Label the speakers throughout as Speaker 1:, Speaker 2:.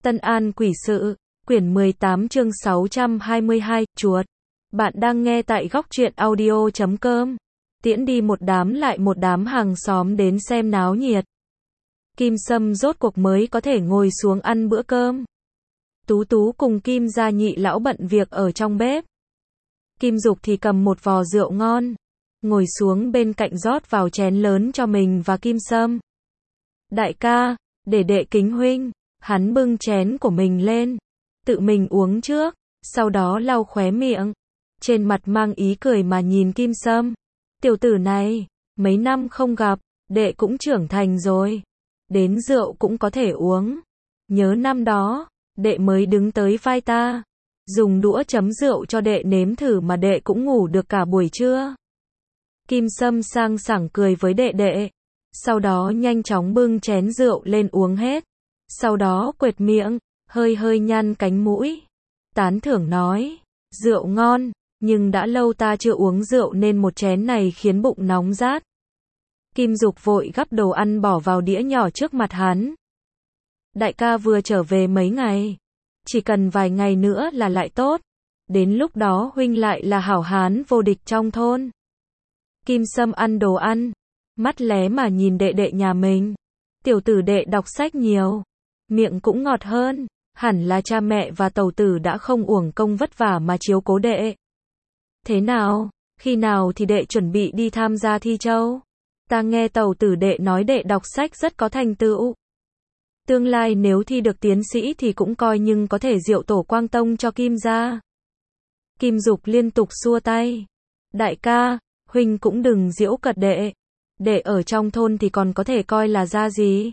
Speaker 1: Tân An Quỷ Sự, quyển 18 chương 622, chuột. Bạn đang nghe tại góc truyện audio.com. Tiễn đi một đám lại một đám hàng xóm đến xem náo nhiệt. Kim Sâm rốt cuộc mới có thể ngồi xuống ăn bữa cơm. Tú Tú cùng Kim gia nhị lão bận việc ở trong bếp. Kim Dục thì cầm một vò rượu ngon, ngồi xuống bên cạnh rót vào chén lớn cho mình và Kim Sâm. Đại ca, để đệ kính huynh. Hắn bưng chén của mình lên, tự mình uống trước, sau đó lau khóe miệng, trên mặt mang ý cười mà nhìn Kim Sâm. Tiểu tử này, mấy năm không gặp, đệ cũng trưởng thành rồi, đến rượu cũng có thể uống. Nhớ năm đó, đệ mới đứng tới vai ta, dùng đũa chấm rượu cho đệ nếm thử mà đệ cũng ngủ được cả buổi trưa. Kim Sâm sang sảng cười với đệ đệ, sau đó nhanh chóng bưng chén rượu lên uống hết. Sau đó quệt miệng, hơi hơi nhăn cánh mũi, tán thưởng nói, rượu ngon, nhưng đã lâu ta chưa uống rượu nên một chén này khiến bụng nóng rát. Kim Dục vội gắp đồ ăn bỏ vào đĩa nhỏ trước mặt hắn. Đại ca vừa trở về mấy ngày, chỉ cần vài ngày nữa là lại tốt, đến lúc đó huynh lại là hảo hán vô địch trong thôn. Kim Sâm ăn đồ ăn, mắt lé mà nhìn đệ đệ nhà mình. Tiểu tử đệ đọc sách nhiều, miệng cũng ngọt hơn, hẳn là cha mẹ và tẩu tử đã không uổng công vất vả mà chiếu cố đệ. Thế nào, khi nào thì đệ chuẩn bị đi tham gia thi châu? Ta nghe tẩu tử đệ nói đệ đọc sách rất có thành tựu. Tương lai nếu thi được tiến sĩ thì cũng coi nhưng có thể diệu tổ quang tông cho Kim gia. Kim Dục liên tục xua tay. Đại ca, huynh cũng đừng giễu cợt đệ. Đệ ở trong thôn thì còn có thể coi là ra gì?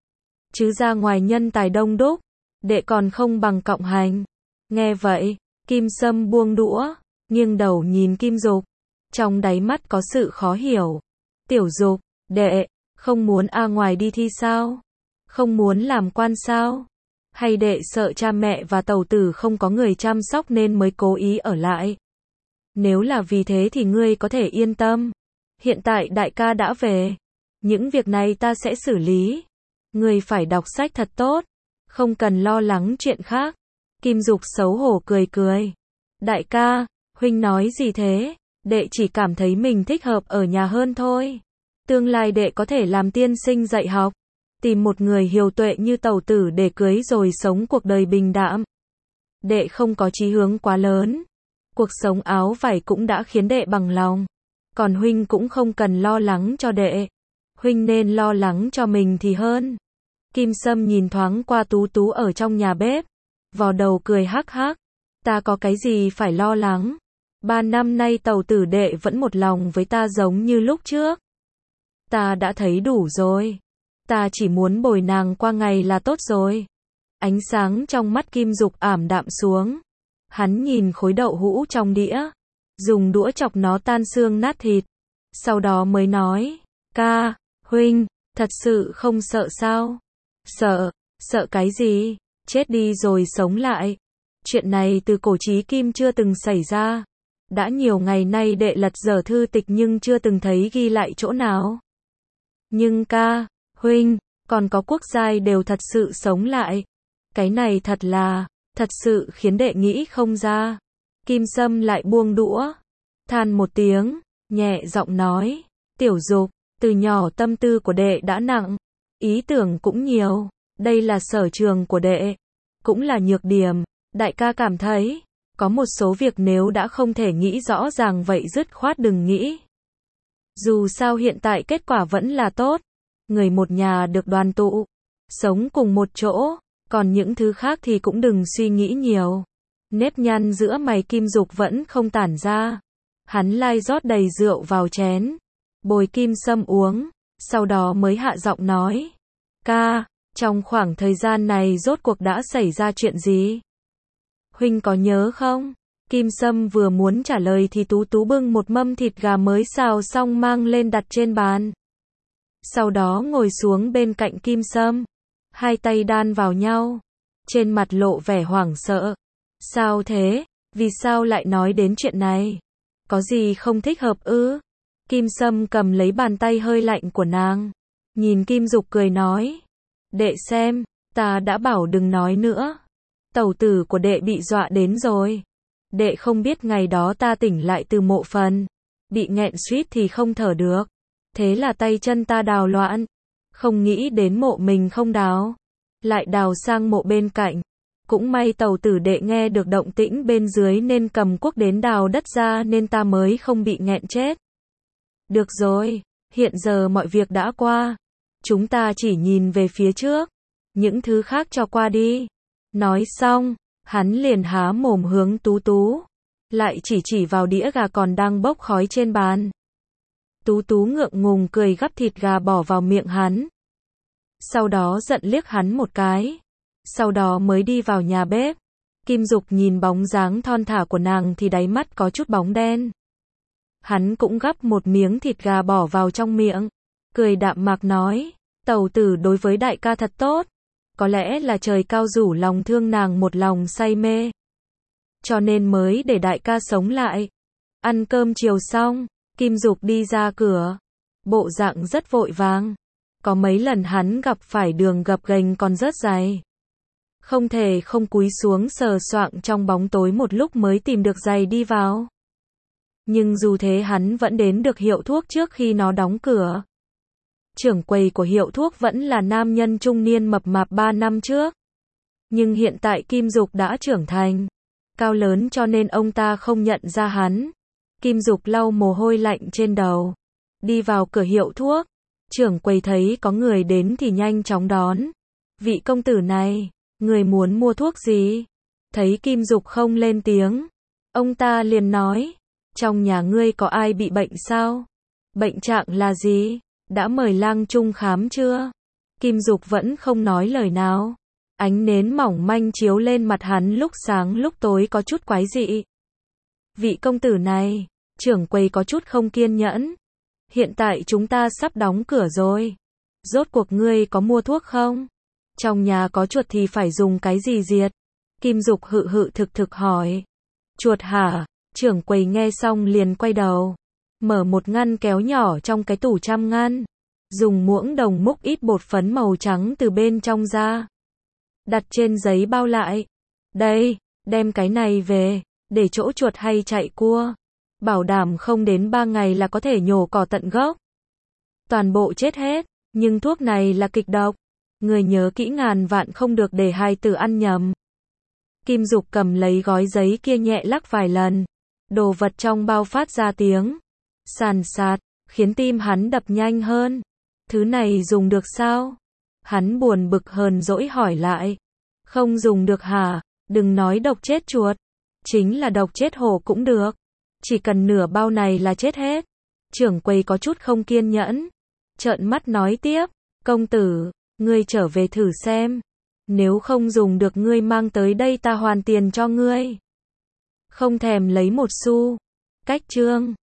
Speaker 1: Chứ ra ngoài nhân tài đông đúc, đệ còn không bằng cộng hành. Nghe vậy, Kim Sâm buông đũa, nghiêng đầu nhìn Kim Dục, trong đáy mắt có sự khó hiểu. Tiểu Dục, đệ, không muốn ngoài đi thi sao? Không muốn làm quan sao? Hay đệ sợ cha mẹ và tẩu tử không có người chăm sóc nên mới cố ý ở lại? Nếu là vì thế thì ngươi có thể yên tâm. Hiện tại đại ca đã về, những việc này ta sẽ xử lý. Ngươi phải đọc sách thật tốt, không cần lo lắng chuyện khác. Kim Dục xấu hổ cười cười. Đại ca, huynh nói gì thế? Đệ chỉ cảm thấy mình thích hợp ở nhà hơn thôi. Tương lai đệ có thể làm tiên sinh dạy học, tìm một người hiếu tuệ như tẩu tử để cưới rồi sống cuộc đời bình đạm. Đệ không có chí hướng quá lớn. Cuộc sống áo vải cũng đã khiến đệ bằng lòng. Còn huynh cũng không cần lo lắng cho đệ. Huynh nên lo lắng cho mình thì hơn. Kim Sâm nhìn thoáng qua Tú Tú ở trong nhà bếp, vò đầu cười hắc hắc. Ta có cái gì phải lo lắng? 3 năm nay tẩu tử đệ vẫn một lòng với ta giống như lúc trước. Ta đã thấy đủ rồi. Ta chỉ muốn bồi nàng qua ngày là tốt rồi. Ánh sáng trong mắt Kim Dục ảm đạm xuống. Hắn nhìn khối đậu hũ trong đĩa, dùng đũa chọc nó tan xương nát thịt. Sau đó mới nói, ca, huynh, thật sự không sợ sao? Sợ, sợ cái gì? Chết đi rồi sống lại. Chuyện này từ cổ chí kim chưa từng xảy ra. Đã nhiều ngày nay đệ lật dở thư tịch nhưng chưa từng thấy ghi lại chỗ nào. Nhưng ca, huynh, còn có quốc giai đều thật sự sống lại. Cái này thật sự khiến đệ nghĩ không ra. Kim Sâm lại buông đũa, than một tiếng, nhẹ giọng nói, Tiểu Dục, từ nhỏ tâm tư của đệ đã nặng, ý tưởng cũng nhiều, đây là sở trường của đệ, cũng là nhược điểm. Đại ca cảm thấy, có một số việc nếu đã không thể nghĩ rõ ràng vậy dứt khoát đừng nghĩ. Dù sao hiện tại kết quả vẫn là tốt, người một nhà được đoàn tụ, sống cùng một chỗ, còn những thứ khác thì cũng đừng suy nghĩ nhiều. Nếp nhăn giữa mày Kim Dục vẫn không tản ra. Hắn lai rót đầy rượu vào chén, bồi Kim Sâm uống, sau đó mới hạ giọng nói, ca, trong khoảng thời gian này rốt cuộc đã xảy ra chuyện gì? Huynh có nhớ không? Kim Sâm vừa muốn trả lời thì Tú Tú bưng một mâm thịt gà mới xào xong mang lên đặt trên bàn. Sau đó ngồi xuống bên cạnh Kim Sâm, hai tay đan vào nhau, trên mặt lộ vẻ hoảng sợ. Sao thế? Vì sao lại nói đến chuyện này? Có gì không thích hợp ư? Kim Sâm cầm lấy bàn tay hơi lạnh của nàng, nhìn Kim Dục cười nói, đệ xem, Ta đã bảo đừng nói nữa. Tẩu tử của đệ bị dọa đến rồi. Đệ không biết ngày đó ta tỉnh lại từ mộ phần. Bị nghẹn suýt thì không thở được. Thế là tay chân ta đào loạn. Không nghĩ đến mộ mình không đào. Lại đào sang mộ bên cạnh. Cũng may tẩu tử đệ nghe được động tĩnh bên dưới nên cầm cuốc đến đào đất ra nên ta mới không bị nghẹn chết. Được rồi, hiện giờ mọi việc đã qua. Chúng ta chỉ nhìn về phía trước. Những thứ khác cho qua đi. Nói xong, hắn liền há mồm hướng Tú Tú. Lại chỉ vào đĩa gà còn đang bốc khói trên bàn. Tú Tú ngượng ngùng cười gắp thịt gà bỏ vào miệng hắn. Sau đó giận liếc hắn một cái. Sau đó mới đi vào nhà bếp. Kim Dục nhìn bóng dáng thon thả của nàng thì đáy mắt có chút bóng đen. Hắn cũng gắp một miếng thịt gà bỏ vào trong miệng. Cười đạm mạc nói, tẩu tử đối với đại ca thật tốt. Có lẽ là trời cao rủ lòng thương nàng một lòng say mê. Cho nên mới để đại ca sống lại. Ăn cơm chiều xong, Kim Dục đi ra cửa. Bộ dạng rất vội vàng. Có mấy lần hắn gặp phải đường gập ghềnh còn rất dài. Không thể không cúi xuống sờ soạng trong bóng tối một lúc mới tìm được giày đi vào. Nhưng dù thế hắn vẫn đến được hiệu thuốc trước khi nó đóng cửa. Trưởng quầy của hiệu thuốc vẫn là nam nhân trung niên mập mạp 3 năm trước. Nhưng hiện tại Kim Dục đã trưởng thành, cao lớn cho nên ông ta không nhận ra hắn. Kim Dục lau mồ hôi lạnh trên đầu. Đi vào cửa hiệu thuốc. Trưởng quầy thấy có người đến thì nhanh chóng đón. Vị công tử này, người muốn mua thuốc gì? Thấy Kim Dục không lên tiếng. Ông ta liền nói. Trong nhà ngươi có ai bị bệnh sao? Bệnh trạng là gì? Đã mời lang trung khám chưa? Kim Dục vẫn không nói lời nào. Ánh nến mỏng manh chiếu lên mặt hắn lúc sáng lúc tối có chút quái dị. Vị công tử này, trưởng quầy có chút không kiên nhẫn. Hiện tại chúng ta sắp đóng cửa rồi. Rốt cuộc ngươi có mua thuốc không? Trong nhà có chuột thì phải dùng cái gì diệt? Kim Dục hự thực hỏi. Chuột hả? Trưởng quầy nghe xong liền quay đầu. Mở một ngăn kéo nhỏ trong cái tủ trăm ngăn. Dùng muỗng đồng múc ít bột phấn màu trắng từ bên trong ra. Đặt trên giấy bao lại. Đây, đem cái này về, để chỗ chuột hay chạy cua. Bảo đảm không đến 3 ngày là có thể nhổ cỏ tận gốc. Toàn bộ chết hết, nhưng thuốc này là kịch độc. Người nhớ kỹ ngàn vạn không được để hài tử ăn nhầm. Kim Dục cầm lấy gói giấy kia nhẹ lắc vài lần. Đồ vật trong bao phát ra tiếng sàn sạt, khiến tim hắn đập nhanh hơn. Thứ này dùng được sao? Hắn buồn bực hờn dỗi hỏi lại. Không dùng được hả? Đừng nói độc chết chuột. Chính là độc chết hổ cũng được. Chỉ cần nửa bao này là chết hết. Trưởng quầy có chút không kiên nhẫn. Trợn mắt nói tiếp. Công tử, ngươi trở về thử xem. Nếu không dùng được ngươi mang tới đây ta hoàn tiền cho ngươi. Không thèm lấy một xu. Cách chương